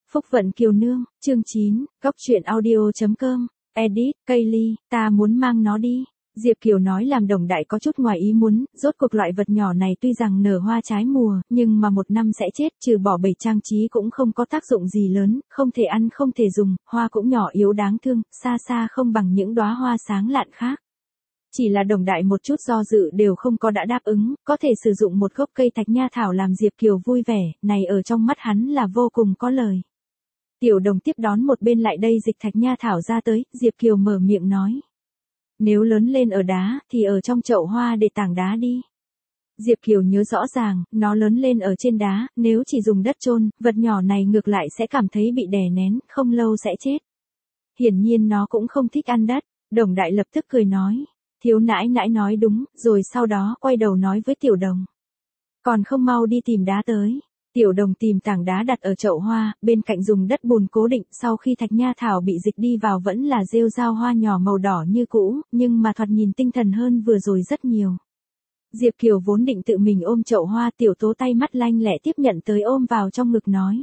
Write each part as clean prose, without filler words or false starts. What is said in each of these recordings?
Phúc Vận Kiều Nương, chương 9, Góc truyện audio.com, edit, Kaylee, ta muốn mang nó đi. Diệp Kiều nói làm Đồng Đại có chút ngoài ý muốn, rốt cuộc loại vật nhỏ này tuy rằng nở hoa trái mùa, nhưng mà một năm sẽ chết, trừ bỏ bày trang trí cũng không có tác dụng gì lớn, không thể ăn không thể dùng, hoa cũng nhỏ yếu đáng thương, xa xa không bằng những đóa hoa sáng lạn khác. Chỉ là Đồng Đại một chút do dự đều không có đã đáp ứng, có thể sử dụng một gốc cây thạch nha thảo làm Diệp Kiều vui vẻ, này ở trong mắt hắn là vô cùng có lời. Tiểu Đồng tiếp đón một bên lại đây dịch thạch nha thảo ra tới, Diệp Kiều mở miệng nói. Nếu lớn lên ở đá, thì ở trong chậu hoa để tảng đá đi. Diệp Kiều nhớ rõ ràng, nó lớn lên ở trên đá, nếu chỉ dùng đất chôn, vật nhỏ này ngược lại sẽ cảm thấy bị đè nén, không lâu sẽ chết. Hiển nhiên nó cũng không thích ăn đất, Đồng Đại lập tức cười nói. Thiếu nãi nãi nói đúng, rồi sau đó quay đầu nói với Tiểu Đồng. Còn không mau đi tìm đá tới. Tiểu Đồng tìm tảng đá đặt ở chậu hoa, bên cạnh dùng đất bùn cố định, sau khi thạch nha thảo bị dịch đi vào vẫn là rêu rao hoa nhỏ màu đỏ như cũ, nhưng mà thoạt nhìn tinh thần hơn vừa rồi rất nhiều. Diệp Kiều vốn định tự mình ôm chậu hoa, Tiểu Tố tay mắt lanh lẹ tiếp nhận tới ôm vào trong ngực nói.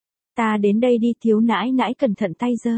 Ta đến đây đi, thiếu nãi nãi cẩn thận tay giơ.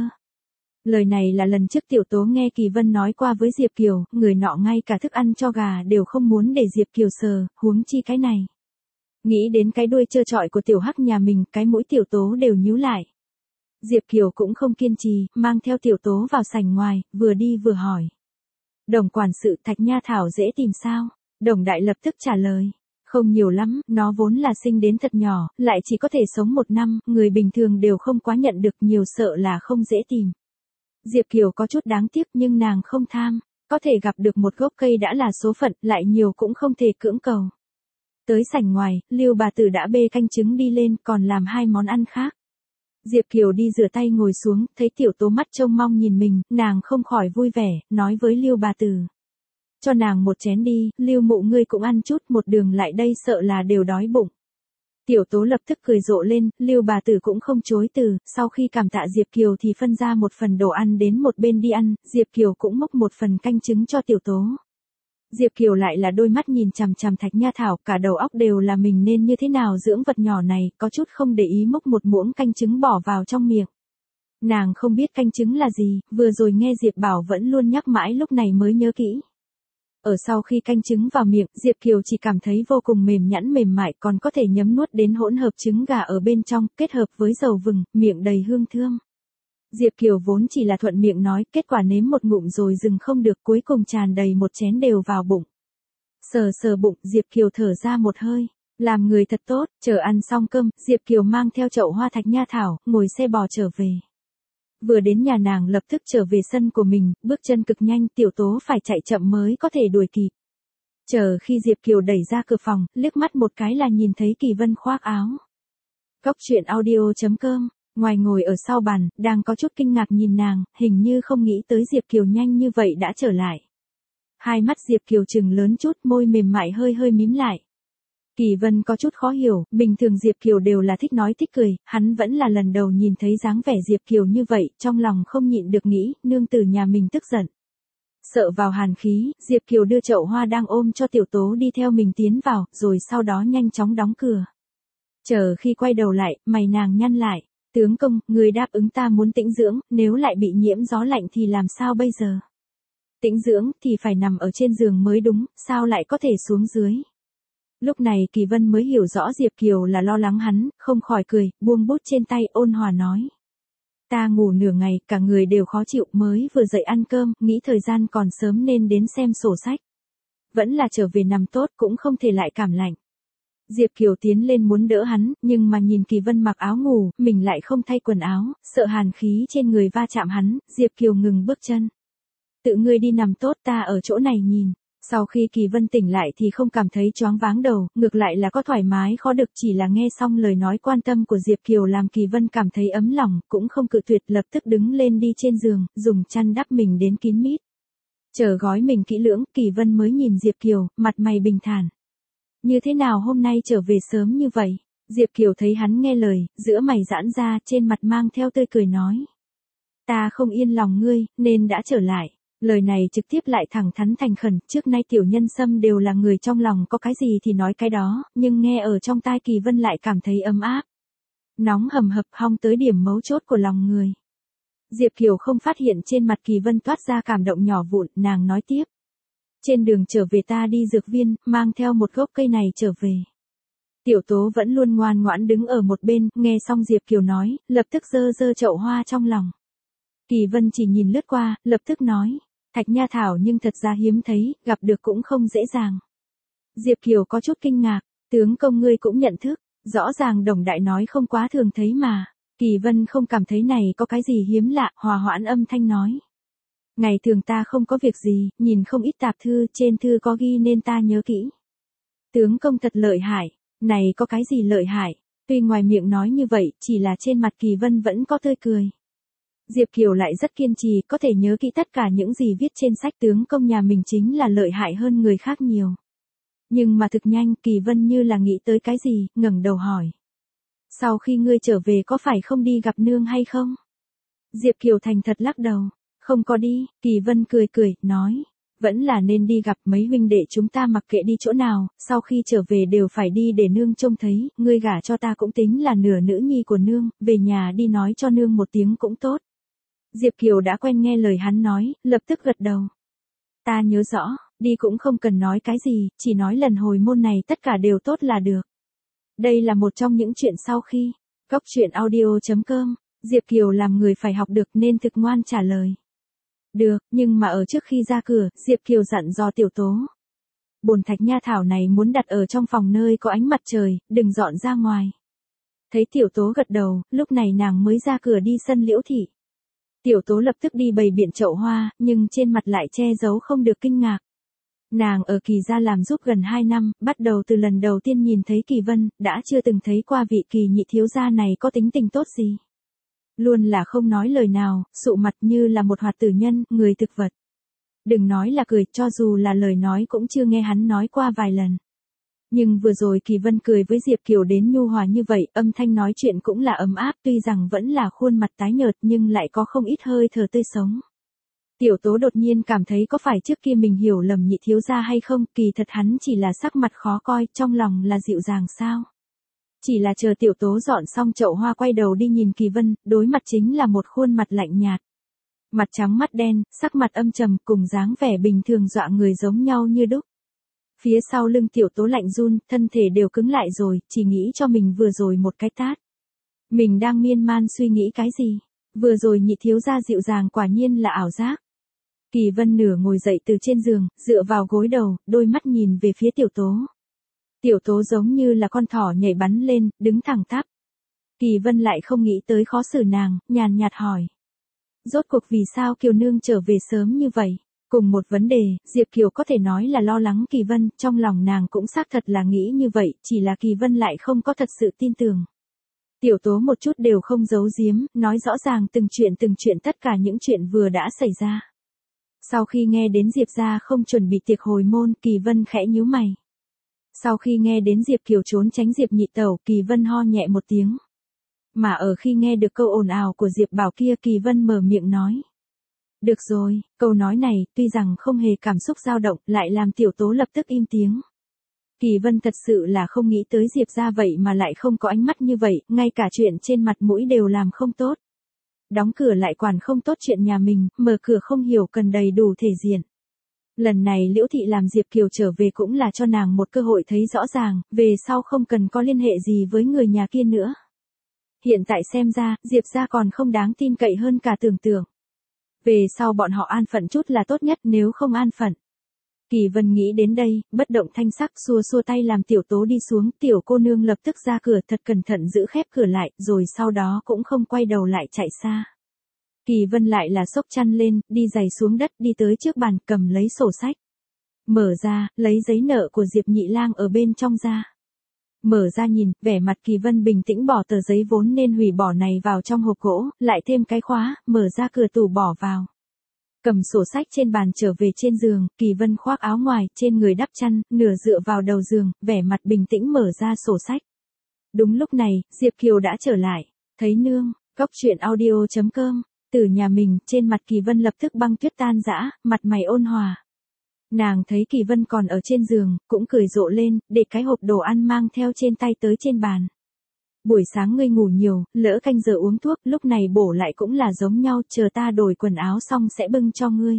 Lời này là lần trước Tiểu Tố nghe Kỳ Vân nói qua với Diệp Kiều, người nọ ngay cả thức ăn cho gà đều không muốn để Diệp Kiều sờ, huống chi cái này. Nghĩ đến cái đuôi trơ trọi của Tiểu Hắc nhà mình, cái mũi Tiểu Tố đều nhíu lại. Diệp Kiều cũng không kiên trì, mang theo Tiểu Tố vào sảnh ngoài, vừa đi vừa hỏi. Đồng quản sự, thạch nha thảo dễ tìm sao? Đồng Đại lập tức trả lời. Không nhiều lắm, nó vốn là sinh đến thật nhỏ, lại chỉ có thể sống 1 năm, người bình thường đều không quá nhận được, nhiều sợ là không dễ tìm. Diệp Kiều có chút đáng tiếc nhưng nàng không tham, có thể gặp được một gốc cây đã là số phận, lại nhiều cũng không thể cưỡng cầu. Tới sảnh ngoài, Lưu bà tử đã bê canh trứng đi lên, còn làm 2 món ăn khác. Diệp Kiều đi rửa tay ngồi xuống, thấy Tiểu Tố mắt trông mong nhìn mình, nàng không khỏi vui vẻ, nói với Lưu bà tử. Cho nàng một chén đi, Lưu mụ ngươi cũng ăn chút, một đường lại đây sợ là đều đói bụng. Tiểu Tố lập tức cười rộ lên, Lưu bà tử cũng không chối từ, sau khi cảm tạ Diệp Kiều thì phân ra một phần đồ ăn đến một bên đi ăn, Diệp Kiều cũng múc một phần canh trứng cho Tiểu Tố. Diệp Kiều lại là đôi mắt nhìn chằm chằm thạch nha thảo, cả đầu óc đều là mình nên như thế nào dưỡng vật nhỏ này, có chút không để ý múc một muỗng canh trứng bỏ vào trong miệng. Nàng không biết canh trứng là gì, vừa rồi nghe Diệp Bảo vẫn luôn nhắc mãi lúc này mới nhớ kỹ. Ở sau khi canh trứng vào miệng, Diệp Kiều chỉ cảm thấy vô cùng mềm nhẵn mềm mại, còn có thể nhấm nuốt đến hỗn hợp trứng gà ở bên trong, kết hợp với dầu vừng, miệng đầy hương thơm. Diệp Kiều vốn chỉ là thuận miệng nói, kết quả nếm một ngụm rồi dừng không được, cuối cùng tràn đầy một chén đều vào bụng. Sờ sờ bụng, Diệp Kiều thở ra một hơi. Làm người thật tốt, chờ ăn xong cơm, Diệp Kiều mang theo chậu hoa thạch nha thảo, ngồi xe bò trở về. Vừa đến nhà nàng lập tức trở về sân của mình, bước chân cực nhanh, Tiểu Tố phải chạy chậm mới có thể đuổi kịp. Chờ khi Diệp Kiều đẩy ra cửa phòng, liếc mắt một cái là nhìn thấy Kỳ Vân khoác áo. Góc truyện audio.com, ngoài ngồi ở sau bàn, đang có chút kinh ngạc nhìn nàng, hình như không nghĩ tới Diệp Kiều nhanh như vậy đã trở lại. Hai mắt Diệp Kiều trừng lớn chút, môi mềm mại hơi hơi mím lại. Kỳ Vân có chút khó hiểu, bình thường Diệp Kiều đều là thích nói thích cười, hắn vẫn là lần đầu nhìn thấy dáng vẻ Diệp Kiều như vậy, trong lòng không nhịn được nghĩ, nương tử nhà mình tức giận. Sợ vào hàn khí, Diệp Kiều đưa chậu hoa đang ôm cho Tiểu Tố đi theo mình tiến vào, rồi sau đó nhanh chóng đóng cửa. Chờ khi quay đầu lại, mày nàng nhăn lại, tướng công, người đáp ứng ta muốn tĩnh dưỡng, nếu lại bị nhiễm gió lạnh thì làm sao bây giờ? Tĩnh dưỡng thì phải nằm ở trên giường mới đúng, sao lại có thể xuống dưới? Lúc này Kỳ Vân mới hiểu rõ Diệp Kiều là lo lắng hắn, không khỏi cười, buông bút trên tay ôn hòa nói. Ta ngủ nửa ngày, cả người đều khó chịu, mới vừa dậy ăn cơm, nghĩ thời gian còn sớm nên đến xem sổ sách. Vẫn là trở về nằm tốt, cũng không thể lại cảm lạnh. Diệp Kiều tiến lên muốn đỡ hắn, nhưng mà nhìn Kỳ Vân mặc áo ngủ, mình lại không thay quần áo, sợ hàn khí trên người va chạm hắn, Diệp Kiều ngừng bước chân. Tự ngươi đi nằm tốt, ta ở chỗ này nhìn. Sau khi Kỳ Vân tỉnh lại thì không cảm thấy choáng váng đầu, ngược lại là có thoải mái khó được, chỉ là nghe xong lời nói quan tâm của Diệp Kiều làm Kỳ Vân cảm thấy ấm lòng, cũng không cự tuyệt, lập tức đứng lên đi trên giường, dùng chăn đắp mình đến kín mít. Chờ gói mình kỹ lưỡng, Kỳ Vân mới nhìn Diệp Kiều, mặt mày bình thản. Như thế nào hôm nay trở về sớm như vậy? Diệp Kiều thấy hắn nghe lời, giữa mày giãn ra, trên mặt mang theo tươi cười nói. Ta không yên lòng ngươi, nên đã trở lại. Lời này trực tiếp lại thẳng thắn thành khẩn, trước nay Tiểu Nhân Sâm đều là người trong lòng có cái gì thì nói cái đó, nhưng nghe ở trong tai Kỳ Vân lại cảm thấy ấm áp. Nóng hầm hập hong tới điểm mấu chốt của lòng người. Diệp Kiều không phát hiện trên mặt Kỳ Vân toát ra cảm động nhỏ vụn, nàng nói tiếp. Trên đường trở về ta đi dược viên, mang theo một gốc cây này trở về. Tiểu Tố vẫn luôn ngoan ngoãn đứng ở một bên, nghe xong Diệp Kiều nói, lập tức giơ giơ chậu hoa trong lòng. Kỳ Vân chỉ nhìn lướt qua, lập tức nói, Thạch Nha Thảo nhưng thật ra hiếm thấy, gặp được cũng không dễ dàng. Diệp Kiều có chút kinh ngạc, tướng công ngươi cũng nhận thức, rõ ràng Đồng Đại nói không quá thường thấy mà. Kỳ Vân không cảm thấy này có cái gì hiếm lạ, hòa hoãn âm thanh nói. Ngày thường ta không có việc gì, nhìn không ít tạp thư, trên thư có ghi nên ta nhớ kỹ. Tướng công thật lợi hại, này có cái gì lợi hại, tuy ngoài miệng nói như vậy, chỉ là trên mặt Kỳ Vân vẫn có tươi cười. Diệp Kiều lại rất kiên trì, có thể nhớ kỹ tất cả những gì viết trên sách, tướng công nhà mình chính là lợi hại hơn người khác nhiều. Nhưng mà thực nhanh, Kỳ Vân như là nghĩ tới cái gì, ngẩng đầu hỏi. Sau khi ngươi trở về có phải không đi gặp nương hay không? Diệp Kiều thành thật lắc đầu. Không có đi, Kỳ Vân cười cười, nói. Vẫn là nên đi gặp mấy huynh đệ chúng ta, mặc kệ đi chỗ nào, sau khi trở về đều phải đi để nương trông thấy, ngươi gả cho ta cũng tính là nửa nữ nhi của nương, về nhà đi nói cho nương một tiếng cũng tốt. Diệp Kiều đã quen nghe lời hắn nói, lập tức gật đầu. Ta nhớ rõ, đi cũng không cần nói cái gì, chỉ nói lần hồi môn này tất cả đều tốt là được. Đây là một trong những chuyện sau khi, Góc Chuyện Audio.com, Diệp Kiều làm người phải học được nên thực ngoan trả lời. Được, nhưng mà ở trước khi ra cửa, Diệp Kiều dặn dò Tiểu Tố. Bồn Thạch Nha Thảo này muốn đặt ở trong phòng nơi có ánh mặt trời, đừng dọn ra ngoài. Thấy Tiểu Tố gật đầu, lúc này nàng mới ra cửa đi sân Liễu Thị. Tiểu Tố lập tức đi bày biện chậu hoa, nhưng trên mặt lại che giấu không được kinh ngạc. Nàng ở Kỳ gia làm giúp gần 2 năm, bắt đầu từ lần đầu tiên nhìn thấy Kỳ Vân, đã chưa từng thấy qua vị Kỳ nhị thiếu gia này có tính tình tốt gì. Luôn là không nói lời nào, sụ mặt như là một hoạt tử nhân, người thực vật. Đừng nói là cười, cho dù là lời nói cũng chưa nghe hắn nói qua vài lần. Nhưng vừa rồi Kỳ Vân cười với Diệp Kiều đến nhu hòa như vậy, âm thanh nói chuyện cũng là ấm áp, tuy rằng vẫn là khuôn mặt tái nhợt nhưng lại có không ít hơi thở tươi sống. Tiểu Tố đột nhiên cảm thấy có phải trước kia mình hiểu lầm nhị thiếu gia hay không, kỳ thật hắn chỉ là sắc mặt khó coi, trong lòng là dịu dàng sao. Chỉ là chờ Tiểu Tố dọn xong chậu hoa quay đầu đi nhìn Kỳ Vân, đối mặt chính là một khuôn mặt lạnh nhạt. Mặt trắng mắt đen, sắc mặt âm trầm, cùng dáng vẻ bình thường dọa người giống nhau như đúc. Phía sau lưng Tiểu Tố lạnh run, thân thể đều cứng lại rồi, chỉ nghĩ cho mình vừa rồi một cái tát. Mình đang miên man suy nghĩ cái gì? Vừa rồi nhị thiếu gia dịu dàng quả nhiên là ảo giác. Kỳ Vân nửa ngồi dậy từ trên giường, dựa vào gối đầu, đôi mắt nhìn về phía Tiểu Tố. Tiểu Tố giống như là con thỏ nhảy bắn lên, đứng thẳng tắp. Kỳ Vân lại không nghĩ tới khó xử nàng, nhàn nhạt hỏi. Rốt cuộc vì sao Kiều nương trở về sớm như vậy? Cùng một vấn đề, Diệp Kiều có thể nói là lo lắng Kỳ Vân, trong lòng nàng cũng xác thật là nghĩ như vậy, chỉ là Kỳ Vân lại không có thật sự tin tưởng. Tiểu Tố một chút đều không giấu giếm, nói rõ ràng từng chuyện tất cả những chuyện vừa đã xảy ra. Sau khi nghe đến Diệp gia không chuẩn bị tiệc hồi môn, Kỳ Vân khẽ nhíu mày. Sau khi nghe đến Diệp Kiều trốn tránh Diệp nhị tẩu, Kỳ Vân ho nhẹ một tiếng. Mà ở khi nghe được câu ồn ào của Diệp Bảo kia, Kỳ Vân mở miệng nói. Được rồi, câu nói này, tuy rằng không hề cảm xúc dao động, lại làm Tiểu Tố lập tức im tiếng. Kỳ Vân thật sự là không nghĩ tới Diệp gia vậy mà lại không có ánh mắt như vậy, ngay cả chuyện trên mặt mũi đều làm không tốt. Đóng cửa lại quản không tốt chuyện nhà mình, mở cửa không hiểu cần đầy đủ thể diện. Lần này Liễu Thị làm Diệp Kiều trở về cũng là cho nàng một cơ hội thấy rõ ràng, về sau không cần có liên hệ gì với người nhà kia nữa. Hiện tại xem ra, Diệp gia còn không đáng tin cậy hơn cả tưởng tượng. Về sau bọn họ an phận chút là tốt nhất, nếu không an phận. Kỳ Vân nghĩ đến đây, bất động thanh sắc xua xua tay làm Tiểu Tố đi xuống, tiểu cô nương lập tức ra cửa thật cẩn thận giữ khép cửa lại, rồi sau đó cũng không quay đầu lại chạy xa. Kỳ Vân lại là xốc chăn lên, đi giày xuống đất, đi tới trước bàn, cầm lấy sổ sách. Mở ra, lấy giấy nợ của Diệp Nhị Lang ở bên trong ra. Mở ra nhìn, vẻ mặt Kỳ Vân bình tĩnh bỏ tờ giấy vốn nên hủy bỏ này vào trong hộp gỗ, lại thêm cái khóa, mở ra cửa tủ bỏ vào. Cầm sổ sách trên bàn trở về trên giường, Kỳ Vân khoác áo ngoài, trên người đắp chăn, nửa dựa vào đầu giường, vẻ mặt bình tĩnh mở ra sổ sách. Đúng lúc này, Diệp Kiều đã trở lại, thấy nương, Góc Chuyện Audio.com, từ nhà mình, trên mặt Kỳ Vân lập tức băng tuyết tan rã, mặt mày ôn hòa. Nàng thấy Kỳ Vân còn ở trên giường, cũng cười rộ lên, để cái hộp đồ ăn mang theo trên tay tới trên bàn. Buổi sáng ngươi ngủ nhiều, lỡ canh giờ uống thuốc, lúc này bổ lại cũng là giống nhau, chờ ta đổi quần áo xong sẽ bưng cho ngươi.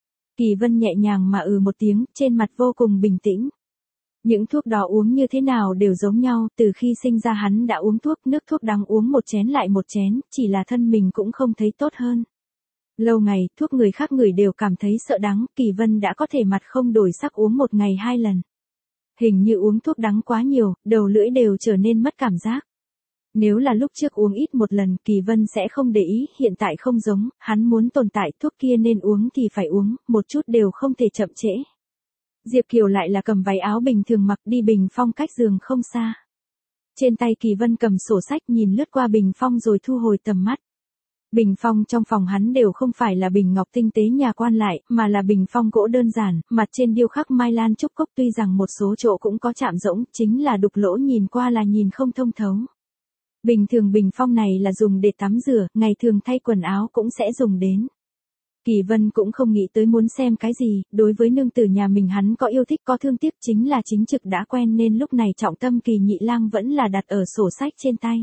Kỳ Vân nhẹ nhàng mà một tiếng, trên mặt vô cùng bình tĩnh. Những thuốc đó uống như thế nào đều giống nhau, từ khi sinh ra hắn đã uống thuốc, nước thuốc đắng uống một chén lại một chén, chỉ là thân mình cũng không thấy tốt hơn. Lâu ngày, thuốc người khác ngửi đều cảm thấy sợ đắng, Kỳ Vân đã có thể mặt không đổi sắc uống một ngày 2 lần. Hình như uống thuốc đắng quá nhiều, đầu lưỡi đều trở nên mất cảm giác. Nếu là lúc trước uống ít một lần, Kỳ Vân sẽ không để ý, hiện tại không giống, hắn muốn tồn tại, thuốc kia nên uống thì phải uống, một chút đều không thể chậm trễ. Diệp Kiều lại là cầm váy áo bình thường mặc đi bình phong cách giường không xa. Trên tay Kỳ Vân cầm sổ sách nhìn lướt qua bình phong rồi thu hồi tầm mắt. Bình phong trong phòng hắn đều không phải là bình ngọc tinh tế nhà quan lại, mà là bình phong gỗ đơn giản, mặt trên điêu khắc mai lan trúc cốc, tuy rằng một số chỗ cũng có chạm rỗng, chính là đục lỗ nhìn qua là nhìn không thông thấu. Bình thường bình phong này là dùng để tắm rửa, ngày thường thay quần áo cũng sẽ dùng đến. Kỳ Vân cũng không nghĩ tới muốn xem cái gì, đối với nương tử nhà mình hắn có yêu thích có thương tiếc, chính là chính trực đã quen nên lúc này trọng tâm Kỳ Nhị Lang vẫn là đặt ở sổ sách trên tay.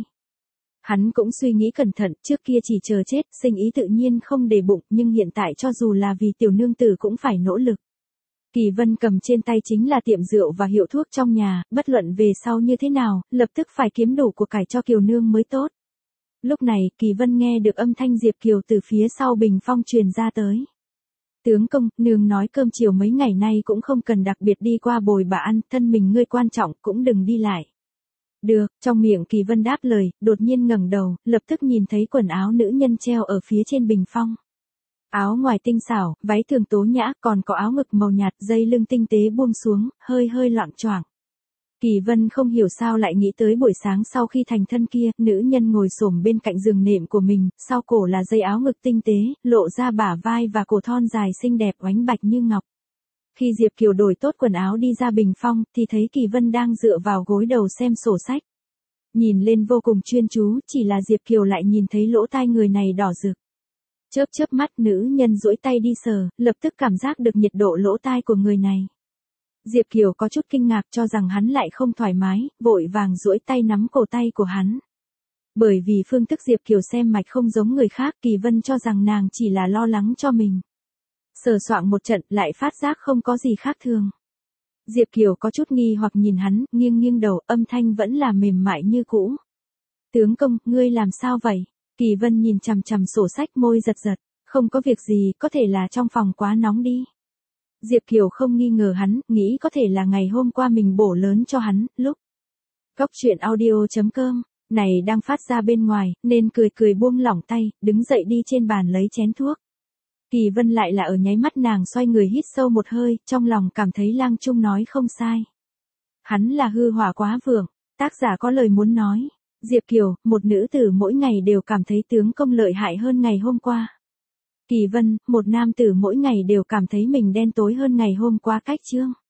Hắn cũng suy nghĩ cẩn thận, trước kia chỉ chờ chết, sinh ý tự nhiên không để bụng, nhưng hiện tại cho dù là vì tiểu nương tử cũng phải nỗ lực. Kỳ Vân cầm trên tay chính là tiệm rượu và hiệu thuốc trong nhà, bất luận về sau như thế nào, lập tức phải kiếm đủ của cải cho Kiều nương mới tốt. Lúc này, Kỳ Vân nghe được âm thanh Diệp Kiều từ phía sau bình phong truyền ra tới. Tướng công, nương nói cơm chiều mấy ngày nay cũng không cần đặc biệt đi qua bồi bà ăn, thân mình ngươi quan trọng, cũng đừng đi lại. Được, trong miệng Kỳ Vân đáp lời, đột nhiên ngẩng đầu, lập tức nhìn thấy quần áo nữ nhân treo ở phía trên bình phong. Áo ngoài tinh xảo, váy thường tố nhã, còn có áo ngực màu nhạt, dây lưng tinh tế buông xuống, hơi hơi loạng choạng. Kỳ Vân không hiểu sao lại nghĩ tới buổi sáng sau khi thành thân kia, nữ nhân ngồi xổm bên cạnh giường nệm của mình, sau cổ là dây áo ngực tinh tế, lộ ra bả vai và cổ thon dài xinh đẹp oánh bạch như ngọc. Khi Diệp Kiều đổi tốt quần áo đi ra bình phong, thì thấy Kỳ Vân đang dựa vào gối đầu xem sổ sách. Nhìn lên vô cùng chuyên chú, chỉ là Diệp Kiều lại nhìn thấy lỗ tai người này đỏ rực. Chớp chớp mắt, nữ nhân duỗi tay đi sờ, lập tức cảm giác được nhiệt độ lỗ tai của người này. Diệp Kiều có chút kinh ngạc cho rằng hắn lại không thoải mái, vội vàng duỗi tay nắm cổ tay của hắn. Bởi vì phương thức Diệp Kiều xem mạch không giống người khác, Kỳ Vân cho rằng nàng chỉ là lo lắng cho mình. Sờ soạng một trận lại phát giác không có gì khác thường. Diệp Kiều có chút nghi hoặc nhìn hắn, nghiêng nghiêng đầu, âm thanh vẫn là mềm mại như cũ. Tướng công, ngươi làm sao vậy? Kỳ Vân nhìn chằm chằm sổ sách, môi giật giật, không có việc gì, có thể là trong phòng quá nóng đi. Diệp Kiều không nghi ngờ hắn, nghĩ có thể là ngày hôm qua mình bổ lớn cho hắn, lúc. Góc truyện audio.com, này đang phát ra bên ngoài, nên cười cười buông lỏng tay, đứng dậy đi trên bàn lấy chén thuốc. Kỳ Vân lại là ở nháy mắt nàng xoay người hít sâu một hơi, trong lòng cảm thấy Lang Trung nói không sai. Hắn là hư hỏa quá vượng, tác giả có lời muốn nói. Diệp Kiều, một nữ tử mỗi ngày đều cảm thấy tướng công lợi hại hơn ngày hôm qua. Kỳ Vân, một nam tử mỗi ngày đều cảm thấy mình đen tối hơn ngày hôm qua cách chương.